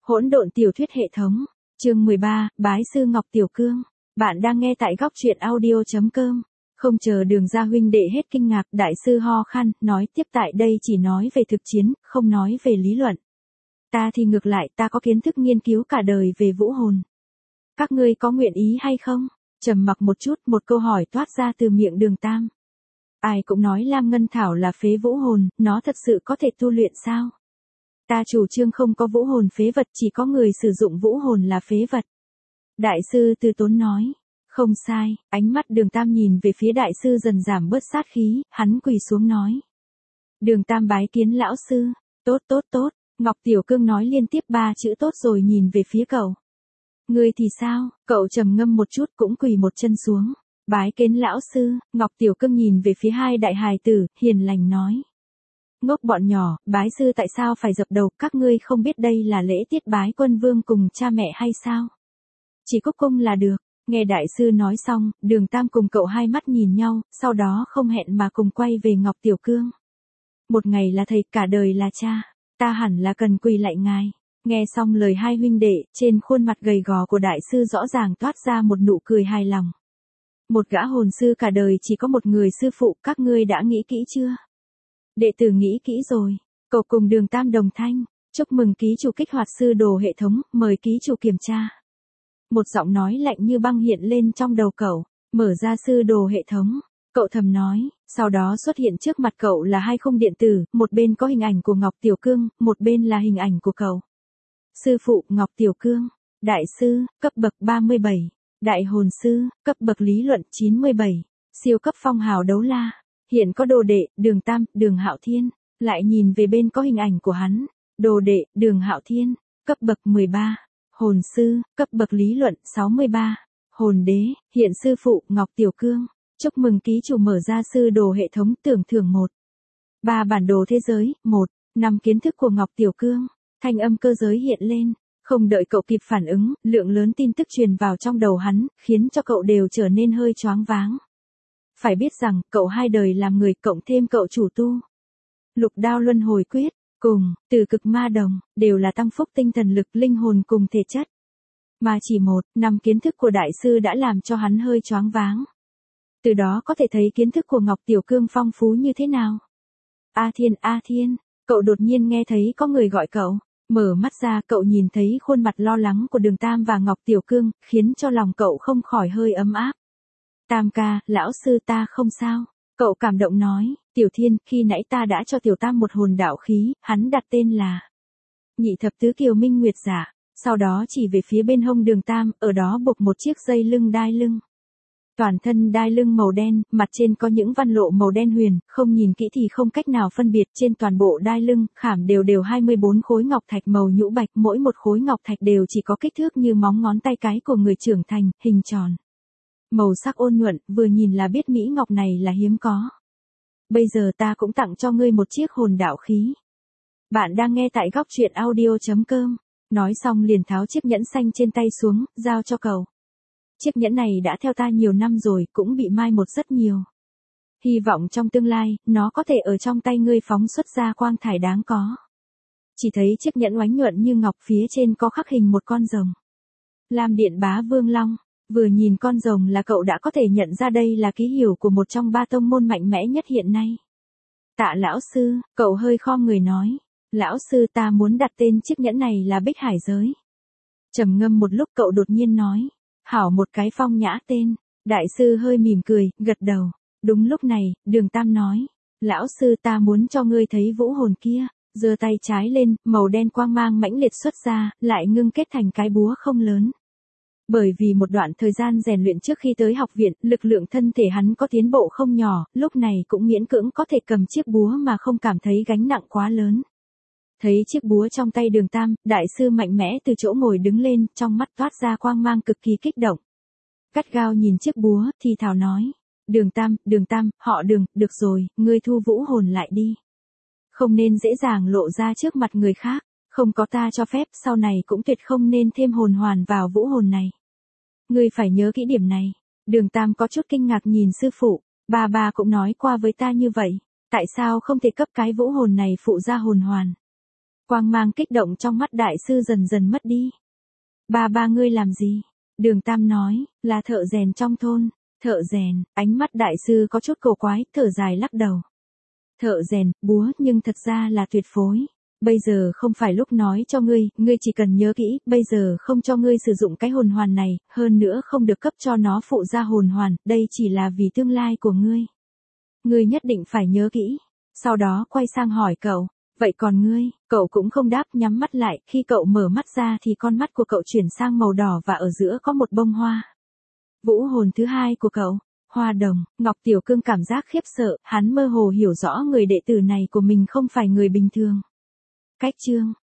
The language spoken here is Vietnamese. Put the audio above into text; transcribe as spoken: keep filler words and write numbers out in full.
Hỗn độn tiểu thuyết hệ thống, chương mười ba, Bái sư Ngọc Tiểu Cương. Bạn đang nghe tại góc truyện audio.com. Không chờ Đường gia huynh đệ hết kinh ngạc, đại sư ho khan, nói tiếp tại đây chỉ nói về thực chiến, không nói về lý luận. Ta thì ngược lại, ta có kiến thức nghiên cứu cả đời về vũ hồn. Các ngươi có nguyện ý hay không? Trầm mặc một chút, một câu hỏi toát ra từ miệng Đường Tam. Ai cũng nói Lam Ngân Thảo là phế vũ hồn, nó thật sự có thể tu luyện sao? Ta chủ trương không có vũ hồn phế vật, chỉ có người sử dụng vũ hồn là phế vật. Đại sư Từ Tốn nói. Không sai, ánh mắt Đường Tam nhìn về phía đại sư dần giảm bớt sát khí, hắn quỳ xuống nói. Đường Tam bái kiến lão sư. Tốt tốt tốt, Ngọc Tiểu Cương nói liên tiếp ba chữ tốt rồi nhìn về phía cậu. Ngươi thì sao? Cậu trầm ngâm một chút cũng quỳ một chân xuống. Bái kiến lão sư. Ngọc Tiểu Cương nhìn về phía hai đại hài tử, hiền lành nói. Ngốc bọn nhỏ, bái sư tại sao phải dập đầu, các ngươi không biết đây là lễ tiết bái quân vương cùng cha mẹ hay sao? Chỉ cúc cung là được. Nghe đại sư nói xong, Đường Tam cùng cậu hai mắt nhìn nhau, sau đó không hẹn mà cùng quay về Ngọc Tiểu Cương. Một ngày là thầy, cả đời là cha, ta hẳn là cần quỳ lại ngài. Nghe xong lời hai huynh đệ, trên khuôn mặt gầy gò của đại sư rõ ràng toát ra một nụ cười hài lòng. Một gã hồn sư cả đời chỉ có một người sư phụ, các ngươi đã nghĩ kỹ chưa? Đệ tử nghĩ kỹ rồi. Cậu cùng Đường Tam đồng thanh. Chúc mừng ký chủ kích hoạt sư đồ hệ thống, mời ký chủ kiểm tra. Một giọng nói lạnh như băng hiện lên trong đầu cậu. Mở ra sư đồ hệ thống. Cậu thầm nói. Sau đó xuất hiện trước mặt cậu là hai khung điện tử, một bên có hình ảnh của Ngọc Tiểu Cương, một bên là hình ảnh của cậu. Sư phụ Ngọc Tiểu Cương. Đại sư, cấp bậc ba mươi bảy. Đại hồn sư, cấp bậc lý luận chín mươi bảy. Siêu cấp phong hào đấu la. Hiện có đồ đệ, Đường Tam, Đường Hạo Thiên, lại nhìn về bên có hình ảnh của hắn, đồ đệ, Đường Hạo Thiên, cấp bậc mười ba, hồn sư, cấp bậc lý luận sáu mươi ba, hồn đế, hiện sư phụ, Ngọc Tiểu Cương, chúc mừng ký chủ mở ra sư đồ hệ thống tưởng thưởng một. Ba bản đồ thế giới, một, năm kiến thức của Ngọc Tiểu Cương, thanh âm cơ giới hiện lên, không đợi cậu kịp phản ứng, lượng lớn tin tức truyền vào trong đầu hắn, khiến cho cậu đều trở nên hơi choáng váng. Phải biết rằng, cậu hai đời làm người cộng thêm cậu chủ tu. Lục đao luân hồi quyết, cùng, từ cực ma đồng, đều là tăng phúc tinh thần lực linh hồn cùng thể chất. Mà chỉ một, năm kiến thức của đại sư đã làm cho hắn hơi choáng váng. Từ đó có thể thấy kiến thức của Ngọc Tiểu Cương phong phú như thế nào. A Thiên, A Thiên, cậu đột nhiên nghe thấy có người gọi cậu. Mở mắt ra cậu nhìn thấy khuôn mặt lo lắng của Đường Tam và Ngọc Tiểu Cương, khiến cho lòng cậu không khỏi hơi ấm áp. Tam ca, lão sư ta không sao. Cậu cảm động nói, Tiểu Thiên, khi nãy ta đã cho Tiểu Tam một hồn đạo khí, hắn đặt tên là Nhị Thập Tứ Kiều Minh Nguyệt Giả, sau đó chỉ về phía bên hông Đường Tam, ở đó buộc một chiếc dây lưng đai lưng. Toàn thân đai lưng màu đen, mặt trên có những văn lộ màu đen huyền, không nhìn kỹ thì không cách nào phân biệt, trên toàn bộ đai lưng, khảm đều đều hai mươi bốn khối ngọc thạch màu nhũ bạch, mỗi một khối ngọc thạch đều chỉ có kích thước như móng ngón tay cái của người trưởng thành, hình tròn. Màu sắc ôn nhuận, vừa nhìn là biết mỹ ngọc này là hiếm có. Bây giờ ta cũng tặng cho ngươi một chiếc hồn đạo khí. Bạn đang nghe tại góc truyện audio.com. Nói xong liền tháo chiếc nhẫn xanh trên tay xuống, giao cho cậu. Chiếc nhẫn này đã theo ta nhiều năm rồi, cũng bị mai một rất nhiều. Hy vọng trong tương lai, nó có thể ở trong tay ngươi phóng xuất ra quang thải đáng có. Chỉ thấy chiếc nhẫn oánh nhuận như ngọc, phía trên có khắc hình một con rồng. Lam Điện Bá Vương Long. Vừa nhìn con rồng là cậu đã có thể nhận ra đây là ký hiệu của một trong ba tông môn mạnh mẽ nhất hiện nay. Tạ lão sư, cậu hơi khom người nói. Lão sư ta muốn đặt tên chiếc nhẫn này là Bích Hải Giới. Trầm ngâm một lúc cậu đột nhiên nói. Hảo một cái phong nhã tên. Đại sư hơi mỉm cười, gật đầu. Đúng lúc này, Đường Tam nói. Lão sư ta muốn cho ngươi thấy vũ hồn kia. Giơ tay trái lên, màu đen quang mang mãnh liệt xuất ra, lại ngưng kết thành cái búa không lớn. Bởi vì một đoạn thời gian rèn luyện trước khi tới học viện, lực lượng thân thể hắn có tiến bộ không nhỏ, lúc này cũng miễn cưỡng có thể cầm chiếc búa mà không cảm thấy gánh nặng quá lớn. Thấy chiếc búa trong tay Đường Tam, đại sư mạnh mẽ từ chỗ ngồi đứng lên, trong mắt toát ra quang mang cực kỳ kích động. Gắt gao nhìn chiếc búa, thì thào nói. Đường Tam, Đường Tam, họ Đường, được rồi, ngươi thu vũ hồn lại đi. Không nên dễ dàng lộ ra trước mặt người khác. Không có ta cho phép, sau này cũng tuyệt không nên thêm hồn hoàn vào vũ hồn này. Ngươi phải nhớ kỹ điểm này. Đường Tam có chút kinh ngạc nhìn sư phụ. Ba ba cũng nói qua với ta như vậy. Tại sao không thể cấp cái vũ hồn này phụ ra hồn hoàn? Quang mang kích động trong mắt đại sư dần dần mất đi. Ba ba ngươi làm gì? Đường Tam nói, là thợ rèn trong thôn. Thợ rèn, ánh mắt đại sư có chút cổ quái, thở dài lắc đầu. Thợ rèn, búa nhưng thật ra là tuyệt phối. Bây giờ không phải lúc nói cho ngươi, ngươi chỉ cần nhớ kỹ, bây giờ không cho ngươi sử dụng cái hồn hoàn này, hơn nữa không được cấp cho nó phụ ra hồn hoàn, đây chỉ là vì tương lai của ngươi. Ngươi nhất định phải nhớ kỹ. Sau đó quay sang hỏi cậu, vậy còn ngươi? Cậu cũng không đáp, nhắm mắt lại, khi cậu mở mắt ra thì con mắt của cậu chuyển sang màu đỏ và ở giữa có một bông hoa. Vũ hồn thứ hai của cậu, hoa đồng. Ngọc Tiểu Cương cảm giác khiếp sợ, hắn mơ hồ hiểu rõ người đệ tử này của mình không phải người bình thường. Cách chương